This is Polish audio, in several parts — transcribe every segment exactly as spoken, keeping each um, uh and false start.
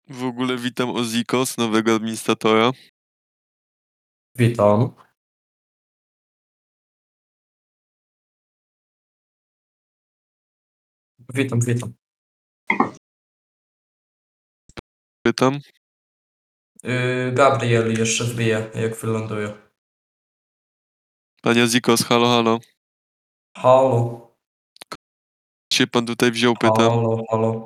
W ogóle witam Ozikos, nowego administratora. Witam. Witam, witam. Pytam. Yy, Gabriel jeszcze wbije, jak wyląduje. Panie Ozikos, halo, halo. Halo, Się pan tutaj wziął, pytam. halo, halo.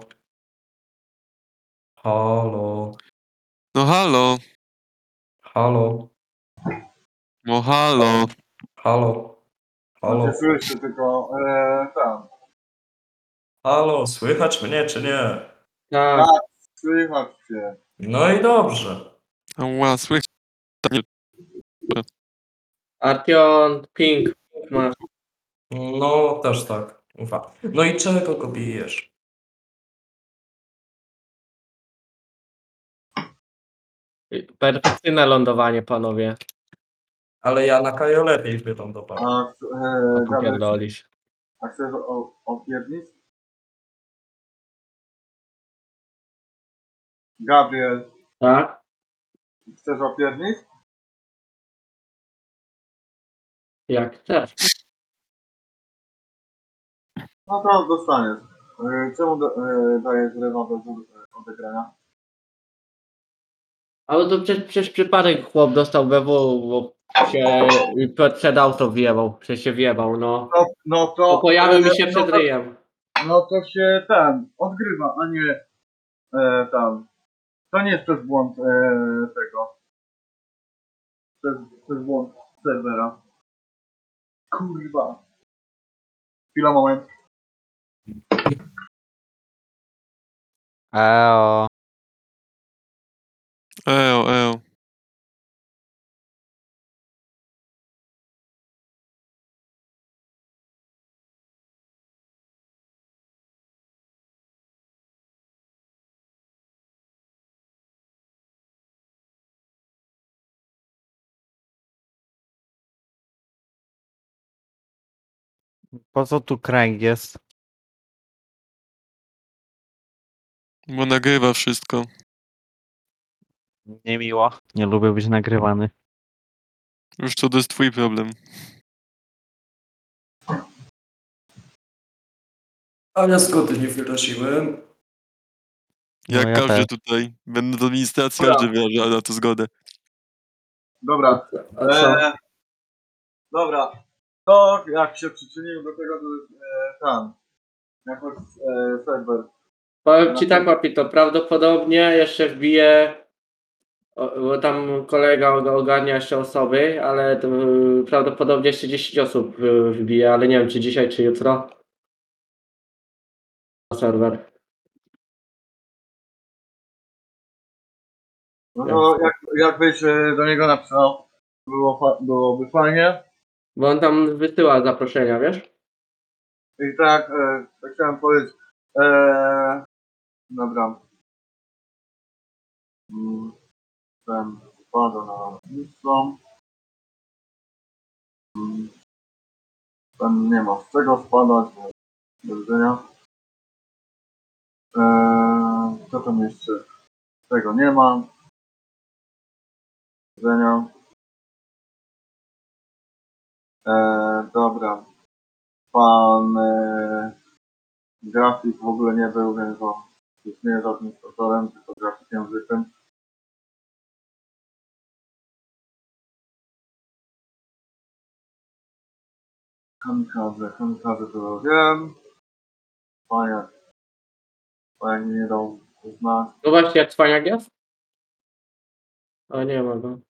Halo, No halo, halo, no halo. halo, No halo. cię słyszę, tylko e, tam. Halo, słychać mnie czy nie? Tak, Tak, słychać cię. No i dobrze. Ała, słychać. Nie, Artion, ping masz. No, też tak. Ufa. No i czego go bijesz? Perfekcyjne lądowanie, panowie. Ale ja na Kajo lepiej wylądowałem. A, A e, Gabriel, popierdolisz. a chcesz o- opierdzić? Gabriel, Tak? chcesz opierdzić? Jak chcesz. No to dostaniesz. E, czemu do, e, dajesz rewa bez e, odegrania? Ale to przecież, przecież przypadek chłop dostał B W, bo się przed auto wjebał. Przecież się wjebał, no. No, no to... To pojawił mi e, się no przed to, ryjem. no to się ten, odgrywa, a nie e, tam. To nie jest przez błąd e, tego. Przez, przez błąd serwera. Kurwa. Chwila, moment. Eo. eo, eo. Po co tu kręg jest? Bo nagrywa wszystko. Niemiło. Nie lubię być nagrywany. Już to jest twój problem. A ja zgody nie wyraziłem. No, Jak ja każdy też. tutaj. Będę w administracji, Dobra. każdy wyraża na to zgodę. Dobra. A co? E, dobra. To jak się przyczynił do tego, to jest e, tam. Jakoś e, serwer. Powiem ci tak, Papito, prawdopodobnie jeszcze wbije, o- bo tam kolega ogarnia jeszcze osoby, ale to, y, prawdopodobnie jeszcze dziesięć osób y, wbije, ale nie wiem czy dzisiaj, czy jutro. Na serwer. No to jak, jakbyś e, do niego napisał, było, fa- byłoby fajnie. Bo on tam wysyła zaproszenia, wiesz? I tak, e, tak chciałem powiedzieć. E, dobra. Mm, Ten spada na listą. Mm, Ten nie ma z czego spadać, bo do widzenia. E, co tam jeszcze? Tego nie ma. Do widzenia. E, dobra. Pan e, grafik w ogóle nie był, więc on już nie jest administratorem, tylko grafikiem zwykłym. Kamikadze, kamikadze to wiem. Fajnie. Fajnie nie dał znać. No właśnie, jak cwaniak jest? O, nie ma go.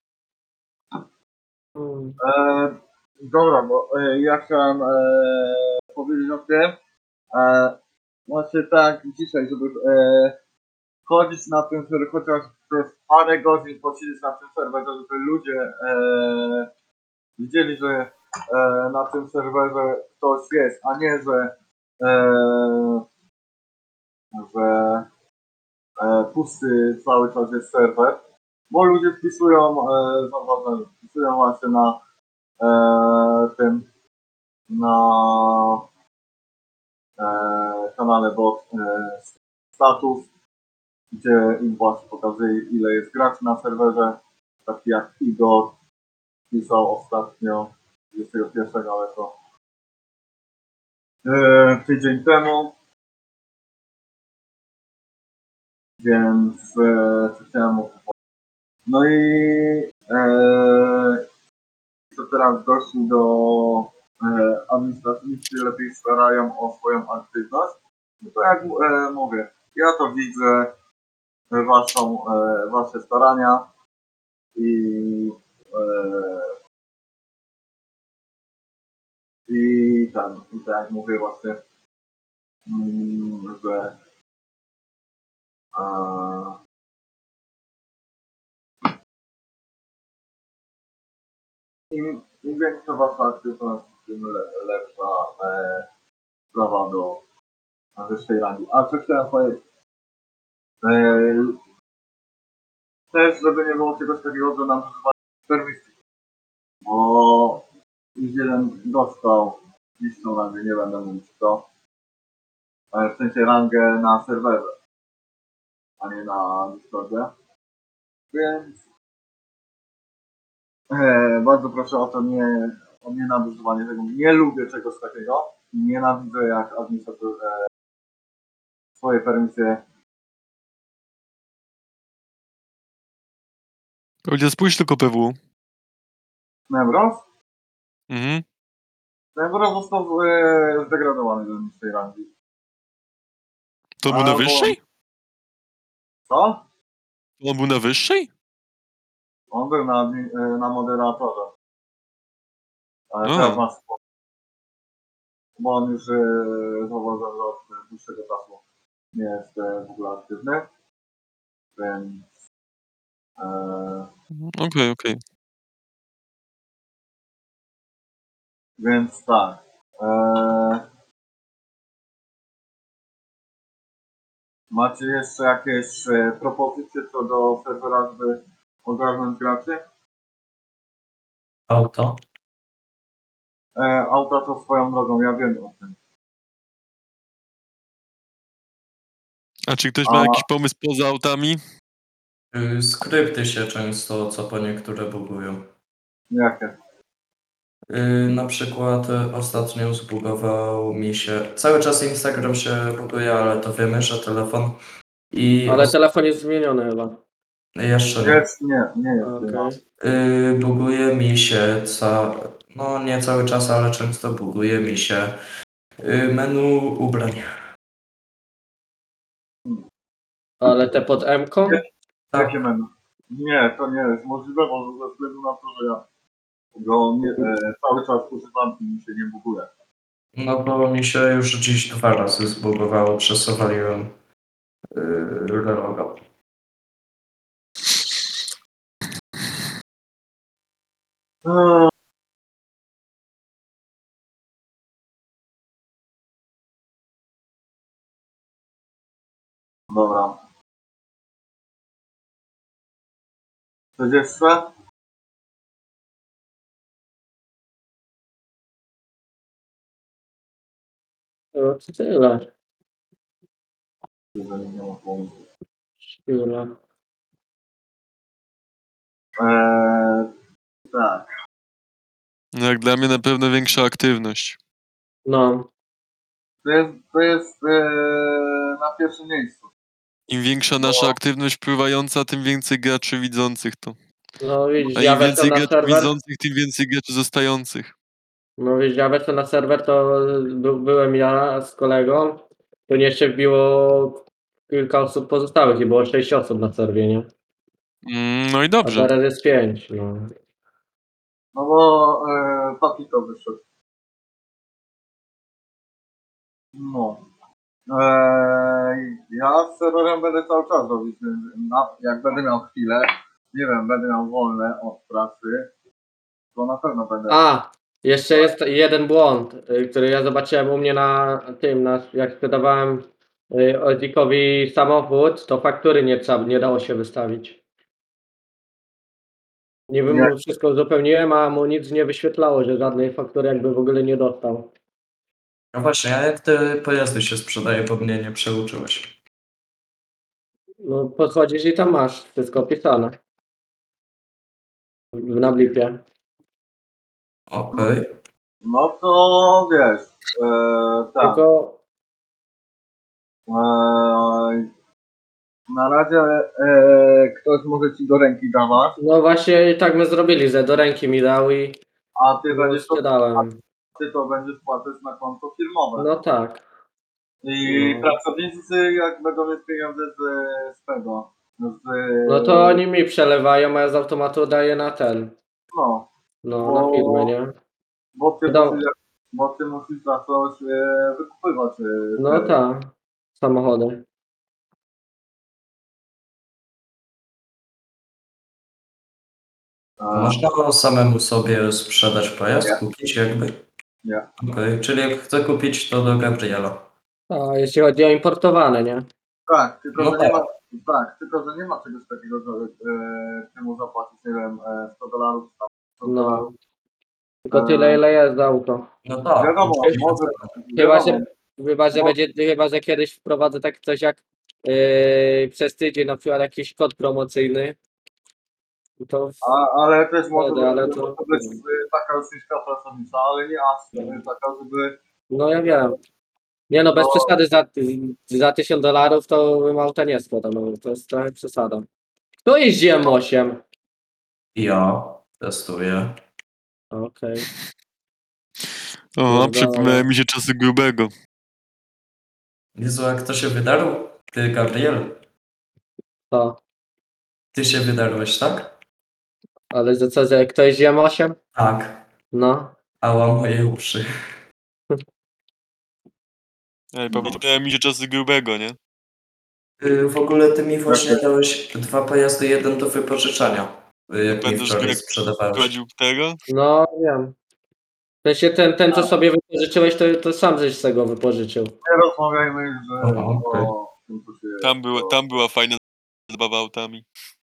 Hmm. E, dobra, bo e, ja chciałem e, powiedzieć o tym. E, właśnie tak dzisiaj, żeby e, chodzić na tym serwerze, chociaż przez parę godzin posiedzieć na tym serwerze, żeby ludzie e, widzieli, że e, na tym serwerze ktoś jest, a nie, że, e, że e, pusty cały czas jest serwer, bo ludzie wpisują, e, zauważam, wpisują właśnie na e, tym, na e, kanale bot e, status gdzie im właśnie pokazuje, ile jest graczy na serwerze, taki jak Igor pisał ostatnio dwudziestego pierwszego, ale to e, tydzień temu. Więc e, co chciałem mówić. No i e, co teraz doszli do e, administracyjnicy lepiej starają o swoją aktywność. No to jak e, mówię, ja to widzę e, waszą, e, wasze starania i e, i ten, i tak jak mówię właśnie, mm, że a, im, im większa wasza aktywność, tym le, lepsza e, sprawa do wyższej rangi. A co chciałem powiedzieć? E, też, żeby nie było czegoś takiego, że nam używają permisji. Bo już jeden dostał niższą rangę, nie będę mówić kto. E, w sensie rangę na serwerze, a nie na Discordzie. Więc e, bardzo proszę o to nie, o nienadużywanie tego. Nie lubię czegoś takiego. Nienawidzę jak administrator e, swoje permisje. Ludzie, spójrz tylko P W. Nebros? Mhm. Nebros został e, zdegradowany do niższej rangi. To on był na Albo- wyższej? Co? On był na wyższej? On był na, admi- e, na moderatorze. Ale A. teraz ma spokój. Bo on już e, zauważył, że od dłuższego czasu nie jest e, w ogóle aktywny. Więc e, Okej, okej. więc tak. E, macie jeszcze jakieś e, propozycje co do serwera, żeby ogarnąć graczy? Auto. E, auta to swoją drogą, ja wiem o tym. A czy ktoś A- ma jakiś pomysł poza autami? Y, Skrypty się często, co po niektóre bugują. Jakie? Y, Na przykład y, ostatnio zbugował mi się. Cały czas Instagram się buguje, ale to wiemy, że telefon. I Ale os- telefon jest zmieniony chyba. jeszcze nie. Jest, nie, nie jest. Okej. Y, buguje mi się ca... No nie cały czas, ale często buguje mi się y, menu ubrań. Ale te pod M-ką? Jakie menu? Nie, to nie jest możliwe, bo ze względu na to, że ja go nie, e, cały czas używam i mi się nie buguje. No bo mi się już dziś dwa razy zbugowało, przesuwaliłem yy, reloga. Eee. Dobra. Coś jeszcze? No to tyle. Jeżeli nie ma pomysłu. Tyle. Eee, tak. No jak dla mnie na pewno większa aktywność. No. To jest, to jest eee, na pierwszym miejscu. Im większa nasza aktywność wpływająca, tym więcej graczy widzących to. No widzisz, A ja im weszłem więcej na graczy serwer. widzących, tym więcej graczy zostających. No widzisz, ja weszłem na serwer, to by, byłem ja z kolegą. To jeszcze wbiło kilka osób pozostałych i było sześć osób na serwie, nie? Mm, no i A dobrze. teraz jest pięć, no. No bo eee, taki to wyszedł. No. Eee, ja z serwerem będę cały czas robić. Na, jak będę miał chwilę, nie wiem, będę miał wolne od pracy, to na pewno będę. A, jeszcze jest jeden błąd, y, który ja zobaczyłem u mnie na tym, na, jak sprzedawałem y, Odzikowi samochód, to faktury nie, trzeba, nie dało się wystawić. Niby mu Jak? wszystko uzupełniłem, a mu nic nie wyświetlało, że żadnej faktury jakby w ogóle nie dostał. No właśnie, a jak te pojazdy się sprzedaje, bo mnie nie przeuczyłeś? No podchodzisz i tam masz wszystko opisane. W- Na blipie. Okej. No to wiesz, e, tak. Tylko E, na razie e, ktoś może ci do ręki dawać, no właśnie tak my zrobili, że do ręki mi dał i a ty no, będziesz to, sprzedałem. ty to będziesz płacić na konto firmowe. No tak. I no. pracownicy jak będą mieć pieniądze z, z tego, z, No to oni mi przelewają, a ja z automatu daję na ten. no, No, Bo- na firmę, nie? bo ty, No. musisz, bo ty musisz za coś e, wykupywać. E, No te- tak. Samochody. a, Można samemu sobie sprzedać pojazd, Nie. kupić jakby? Nie. Okej, czyli jak chcę kupić, to do Gabriela. A jeśli chodzi o importowane, nie? Tak, tylko No że tak. nie ma, tak, tylko że nie ma czegoś takiego, że e, ty mu zapłacisz, nie wiem, e, sto dolarów, tam, sto dolarów. No. Tylko tyle, ile jest za auto. No tak. Wiadomo, oczywiście. może, Chyba, wiadomo, że, chyba, że Bo- będzie, chyba, że kiedyś wprowadzę tak coś jak yy, przez tydzień na przykład jakiś kod promocyjny. To a, ale też może, Wtedy, ale być, to- może być e, taka rosyjska pracownica, ale nie aż e, taka, żeby no ja wiem. Nie no, bez No. przesady za, za tysiąc dolarów to bym auta nie sprzedał, no to jest trochę przesada. Kto jeździ M osiem? Ja testuję. Okej. O, No, przypomniały dobra. mi się czasy grubego. Jezu, jak to się wydarło? Ty, Gabriel, To. ty się wydarłeś, tak? Ale że co, że ktoś jeździ M osiem? Tak. No. Ała moje uszy. Ej, pamiętają mi się czasy grubego, nie? Y, W ogóle ty mi właśnie dałeś dwa pojazdy, jeden do wypożyczania. y, Jak mi Pamiętasz, wczoraj jak sprzedawałeś. prowadził tego? No wiem. W sensie ten, ten co sobie wypożyczyłeś, to, to sam żeś z tego wypożyczył. nie rozmawiajmy, że Aha, o okej. tym, co się Tam była, to- tam była fajna zabawa autami.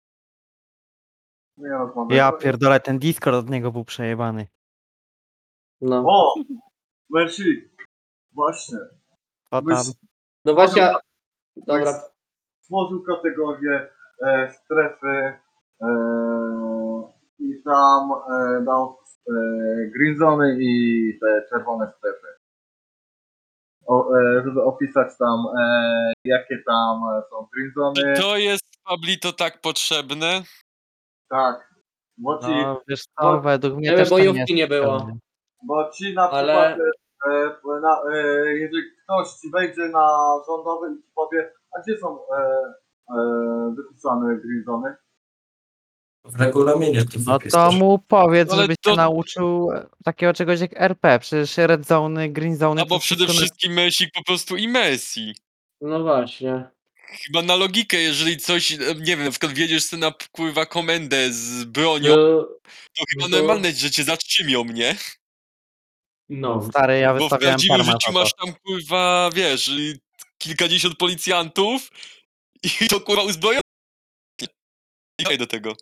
Nie rozmawiajmy. Ja pierdolę, ten Discord od niego był przejebany. No. O! Merci! Właśnie. Co Byś tam? No właśnie, dobra. stworzył kategorię e, strefy e, i tam e, dał e, green zony i te czerwone strefy. O, e, żeby opisać tam e, jakie tam e, są green Czy zony. to jest Pablito tak potrzebne? Tak. Bo ci, No wiesz co, bo- według mnie Żeby też to nie bojówki nie jest było. potrzebne. bo ci na Ale- przykład e, na, e, jeżeli ktoś ci wejdzie na rządowy i ci powie, a gdzie są e, e, wypisane green zony? W regulaminie to No to wypisasz. mu powiedz, Ale żeby to- się nauczył e, takiego czegoś jak R P. Przecież red zone, green zone Albo to przede wszystko na- wszystkim Mesik po prostu i Messi. No właśnie. Chyba na logikę, jeżeli coś, e, nie wiem, na przykład wiedziesz sobie na pływa komendę z bronią, No, to chyba to- normalne, że cię zatrzymią, nie? no. Stary, ja Bo w wystawiałem prawdziwym perma życiu za to. masz tam kurwa, wiesz, y, kilkadziesiąt policjantów i to kurwa uzbrojone. I do tego.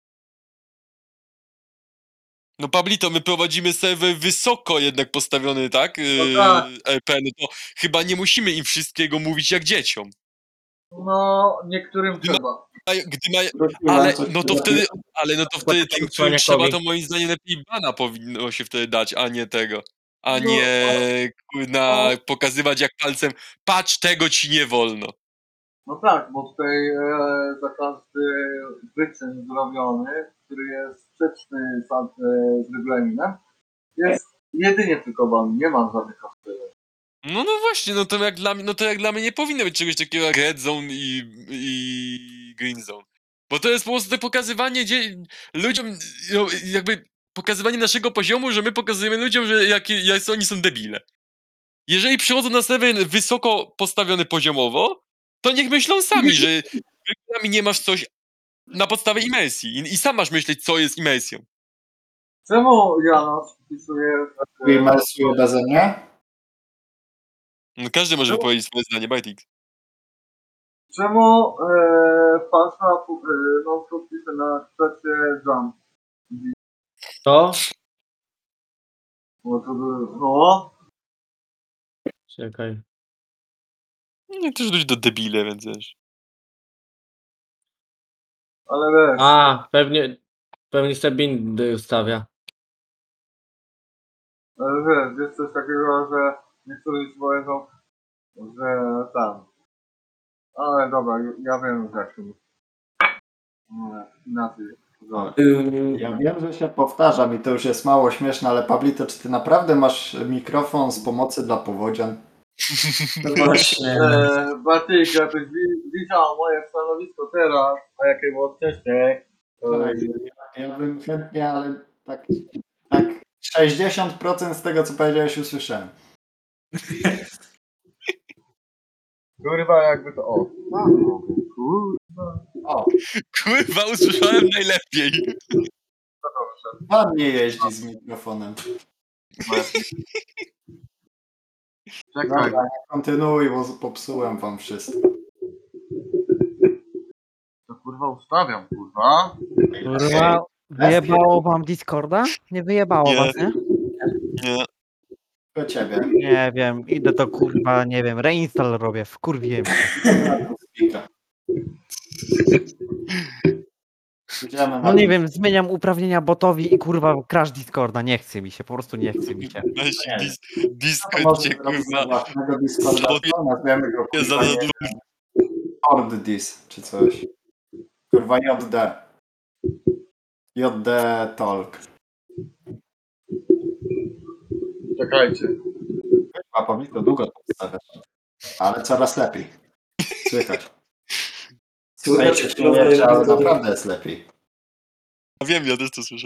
No Pablito, my prowadzimy serwer wysoko jednak postawiony, tak? Yy, No tak. R P, no to chyba nie musimy im wszystkiego mówić jak dzieciom. No, niektórym trzeba. A gdy ma, ale no to wtedy, ale no to wtedy tym, którym trzeba, to moim zdaniem lepiej bana powinno się wtedy dać, a nie tego. A No, nie na pokazywać jak palcem, patrz, tego ci nie wolno. No tak, bo tutaj e, za każdy wyczyn zrobiony, który jest sprzeczny z, e, z regulaminem, jest jedynie tylko ban, nie ma żadnych kosztów. No no właśnie, no to jak dla mnie, no to jak dla mnie nie powinno być czegoś takiego jak red zone i, i green zone. Bo to jest po prostu pokazywanie dzie- ludziom, no, jakby pokazywanie naszego poziomu, że my pokazujemy ludziom, że jakie, jak oni są debile. Jeżeli przychodzą na serwer wysoko postawiony poziomowo, to niech myślą sami, że w nie masz coś na podstawie imersji i, i sam masz myśleć, co jest imersją. Czemu Janusz wpisuje... W imersji beze mnie? No każdy może wypowiedzieć swoje zdanie, Bajtix. Czemu e, Pasza e, no, to pisze na czacie jump? To? No to by- no, Czekaj. Nie, też ludzie to debile, więc wiesz. Ale wiesz, A, pewnie, pewnie sobie bindy ustawia. ale wiesz, jest coś takiego, że niektórzy ci powiedzą, że tam. Ale dobra, ja wiem, że jak to nie, inaczej. Dobra. Ym, Ja wiem, że się powtarzam i to już jest mało śmieszne, ale Pablito, czy ty naprawdę masz mikrofon z pomocy dla powodzian? no właśnie. Eee, Bartek, jakbyś wi- widział moje stanowisko teraz, a jakie było wcześniej, to Tak, ja, ja bym chętnie, ale tak, tak sześćdziesiąt procent z tego, co powiedziałeś, usłyszałem. kurwa jakby to o. No, kurwa. O, Kurwa, usłyszałem najlepiej. pan nie jeździ z mikrofonem. Czekaj, Dobra, kontynuuj, bo popsułem wam wszystko. to kurwa ustawiam, kurwa. Kurwa, wyjebało wam Discorda? Nie wyjebało Nie. was, nie? Nie. Do ciebie. Nie wiem, idę to kurwa, nie wiem, reinstall robię, wkurwiłem się. Spika. Idziemy na No nie wiem, zmieniam uprawnienia botowi i kurwa crash Discorda, nie chce mi się, po prostu nie chce mi się. Weź dis, To Discord może cię, zrobimy kurwa. własnego Discorda, Sabotuje co? Nazwiemy go za, kurwa za nie dużo. wiem, Ord Dis, czy coś. Kurwa J D. J D Talk. Czekajcie. A powinno to długo to stawiać. Ale coraz lepiej. Słychać. Słuchajcie, Słychać, śmiejecie, ale to- naprawdę jest lepiej. Ja wiem, ja też to słyszę.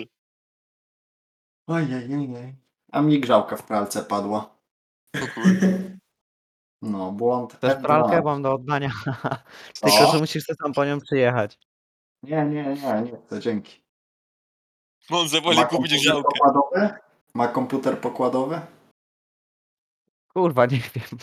Ojej, a mi grzałka w pralce padła. O kurde. No, błąd. Też F dwa. pralkę mam do oddania, Co? tylko że musisz sobie tam po nią przyjechać. Nie, nie, nie, nie chcę, dzięki. On Ma woli kupić komputer grzałkę. pokładowy? Ma komputer pokładowy? Kurwa, nie wiem.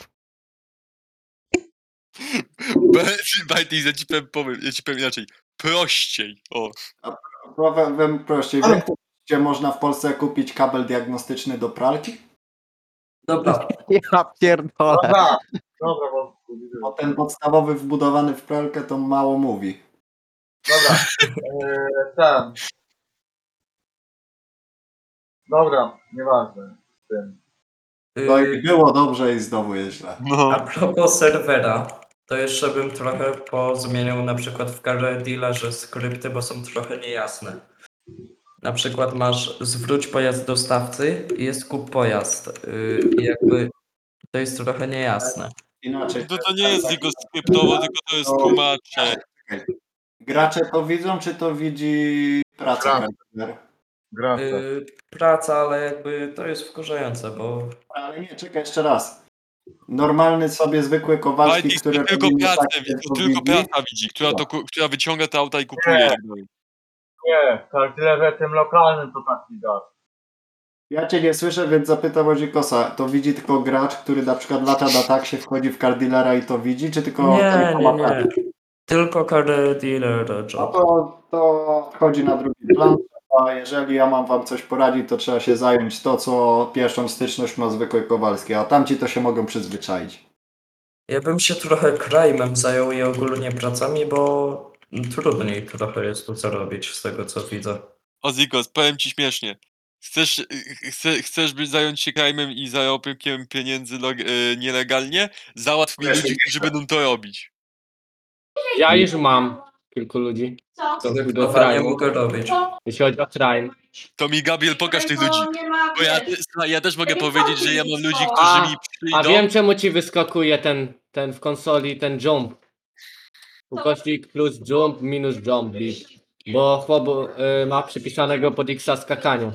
Bajty, ja ci powiem, powiem, ja ci powiem inaczej. Prościej. O. Powiem prościej, wiem, gdzie można w Polsce kupić kabel diagnostyczny do pralki? Dobra, Ja pierdolę. Dobra, dobra, bo... Bo ten podstawowy wbudowany w pralkę to mało mówi. Dobra, eee, ten. Dobra, nieważne. Z tym. No y, i było dobrze i znowu jest źle. a No. propos serwera, to jeszcze bym trochę pozmieniał na przykład w Car Dealerze skrypty, bo są trochę niejasne. Na przykład masz zwróć pojazd dostawcy i jest kup pojazd. y, I jakby to jest trochę niejasne. Inaczej. To, to nie jest tylko skryptowo, tylko to jest tłumacze. Gracze to widzą, czy to widzi praca Gracze. Carter? Gracze. Y, Praca, ale jakby to jest wkurzające, bo Ale nie, czekaj jeszcze raz. Normalny sobie zwykły Kowalski, Bajty, który to tylko robi pracę tak, widzi, jak to to tylko widzi. praca widzi, która, to, ku- która wyciąga te auta i kupuje. Nie. Jak dalej. Nie, w kartlerze tym lokalnym to tak widać. Ja cię nie słyszę, więc zapytam o Dzikosa. To widzi tylko gracz, który na przykład lata na taksie, wchodzi w car dealera i to widzi, czy tylko nie, ten, kto nie, ma nie. pracę? Tylko Car Dealer No job. to, to wchodzi na drugi plan, a jeżeli ja mam wam coś poradzić, to trzeba się zająć to, co pierwszą styczność ma zwykły Kowalski, a tamci to się mogą przyzwyczaić. Ja bym się trochę crime'em zajął i ogólnie pracami, bo trudniej trochę jest tu co robić z tego co widzę. O Zikos, powiem ci śmiesznie. Chcesz, y, chce, chcesz być zająć się krajmem i zarobkiem pieniędzy log- y, nielegalnie? Załatw mi ludzi, którzy będą to robić. Ja już mam kilku ludzi. To do Zdecydowanie Trime'u. mogę robić. Jeśli chodzi o Trime. To mi Gabriel pokaż tych ludzi. Bo ja, słuchaj, ja też mogę Takie powiedzieć, że ja całkiem mam ludzi, są. którzy A, mi przyjdą. A wiem czemu ci wyskakuje ten, ten w konsoli, ten jump. Ukośnik plus jump minus jump. Bo chłop y, ma przypisanego pod X skakaniu.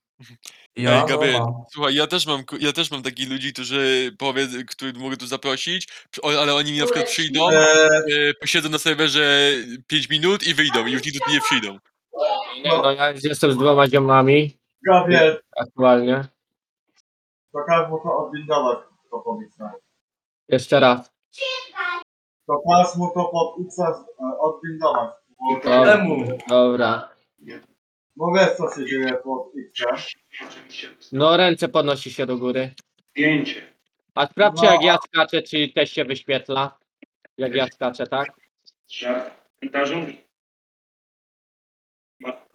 Ja Ej, no Gabriel, mam. słuchaj, ja też mam, ja też mam takich ludzi, którzy powiedz, których mogę tu zaprosić, o- ale oni mi na przykład przyjdą, Eee, e, posiedzą na serwerze pięć minut i wyjdą i już nigdy tu nie przyjdą. Nie, no ja już jestem z dwoma ziomami Gabriel, aktualnie. to każ mu to odbindować, to powiedz nam. Jeszcze raz. To każ mu to pod X e, odbindować. Bo to Dobra. Czemu? Dobra. bo wiesz co się dzieje pod X. No ręce podnosi się do góry. Zdjęcie. A sprawdźcie No. jak ja skaczę, czy też się wyświetla. Jak ja skaczę, tak? W komentarzu?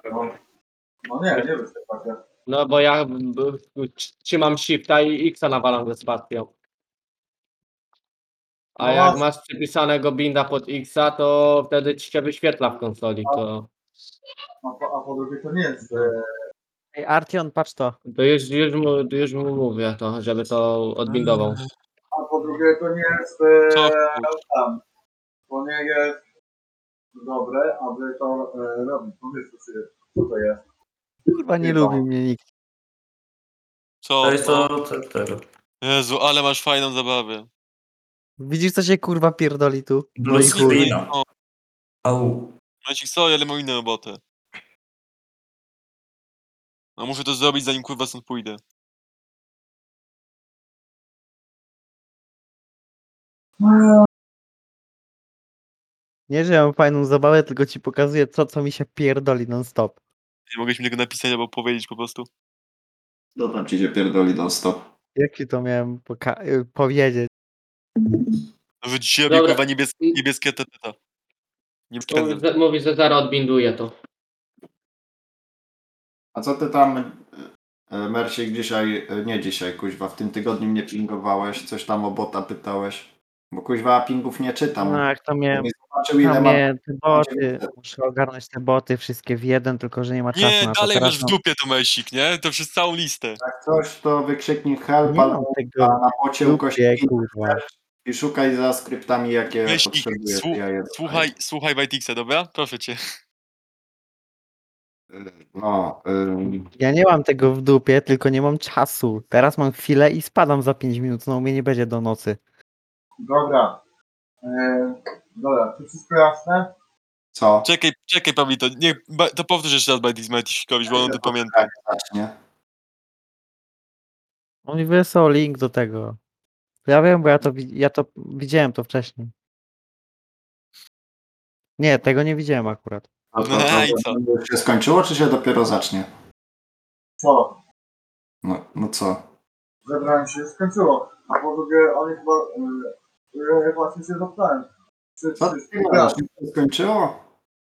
No, no nie, nie wysypa się. No bo ja b- b- trzymam shifta i X nawalam ze spacją. A No jak masz- masz przypisanego binda pod Xa, to wtedy ci się wyświetla w konsoli. To, A po, a po drugie to nie jest... E, Ej, Artion, patrz to. to już, już, mu, już mu mówię to, żeby to odbindował. a po drugie to nie jest... E, Co? tam. To nie jest dobre, aby to e, robić. Pomyśl sobie, co to jest. Kurwa, nie Chyba. lubi mnie nikt. Co? To jest Co? to, to tego. Jezu, ale masz fajną zabawę. Widzisz, co się kurwa pierdoli tu? No Blue i chuj. screena. O, Au. Macik, sorry, ale mam inną robotę. No muszę to zrobić, zanim kurwa stąd pójdę. Nie, że ja mam fajną zabawę, tylko ci pokazuję to, co mi się pierdoli non stop. Nie mogłeś mi tego napisać albo powiedzieć po prostu. To tam ci się pierdoli do stop. Jak ci to miałem poka- y, powiedzieć? No, że dzisiaj robię Dobra. kurwa niebies niebieskie teteta. Niebieskie Mówi, teteta. że- mówi, że zaraz odbinduje to. A co ty tam, e, Mersik, dzisiaj, e, nie dzisiaj, kuźwa, w tym tygodniu mnie pingowałeś, coś tam o bota pytałeś? Bo kuźwa pingów nie czytam. No, jak to miałem, Nie zobaczył ile tam mam. miałem te boty. Muszę ogarnąć te boty wszystkie w jeden, tylko że nie ma czasu Nie, na to. dalej Teraz masz w mam- dupie to Mesik, nie? To przez całą listę. Jak coś, to wykrzyknij help Nie mam albo tego na bocie w ukośnik dupie, kurwa. i szukaj za skryptami, jakie Mesik, potrzebujesz. słu- Ja je słuchaj, słuchaj Wajtixa, dobra? Proszę cię. dodaję. No, ym, Ja nie mam tego w dupie, tylko nie mam czasu. Teraz mam chwilę i spadam za pięć minut, no u mnie nie będzie do nocy. Dobra. E, dobra, to wszystko jasne? co? Czekaj, czekaj, Pawlito, nie, ba- to powtórz jeszcze raz Wajtix Matikowi, bo on to pamięta. Jak zacznie. On mi wysłał link do tego. Ja wiem, bo ja to, wi- ja to widziałem to wcześniej. Nie, tego nie widziałem akurat. No to, No to, i co? to już się skończyło, czy się dopiero zacznie? Co? No, no co? Zebrałem się, skończyło. A po drugie, oni chyba... E, e, właśnie się zapytałem. Czy, Co czy, ty masz? Się skończyło?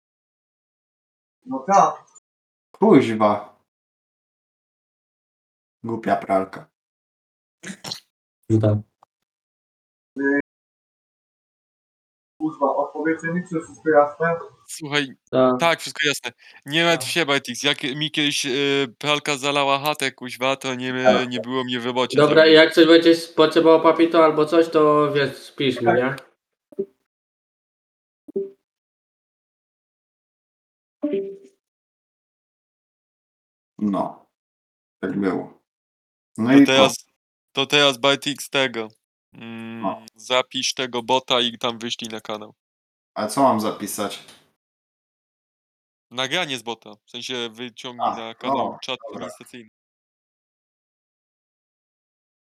No tak. Kuźwa. Głupia pralka. Kurwa, odpowiedzcie mi, czy wszystko jasne? Słuchaj, Tak. tak, wszystko jasne. Nie martw się, Wajtix, jak mi kiedyś y, pralka zalała chatę, kuźwa, to nie, nie było mnie w robocie. Dobra, zrobić. jak coś będziesz potrzebował papito albo coś, to wiesz, spisz mi, nie? No. Tak było. No To i teraz, to teraz Wajtix tego. Mm, No. zapisz tego bota i tam wyślij na kanał. A co mam zapisać? Nagranie z bota. W sensie wyciągnij A, na kanał no, czat dobra. administracyjny.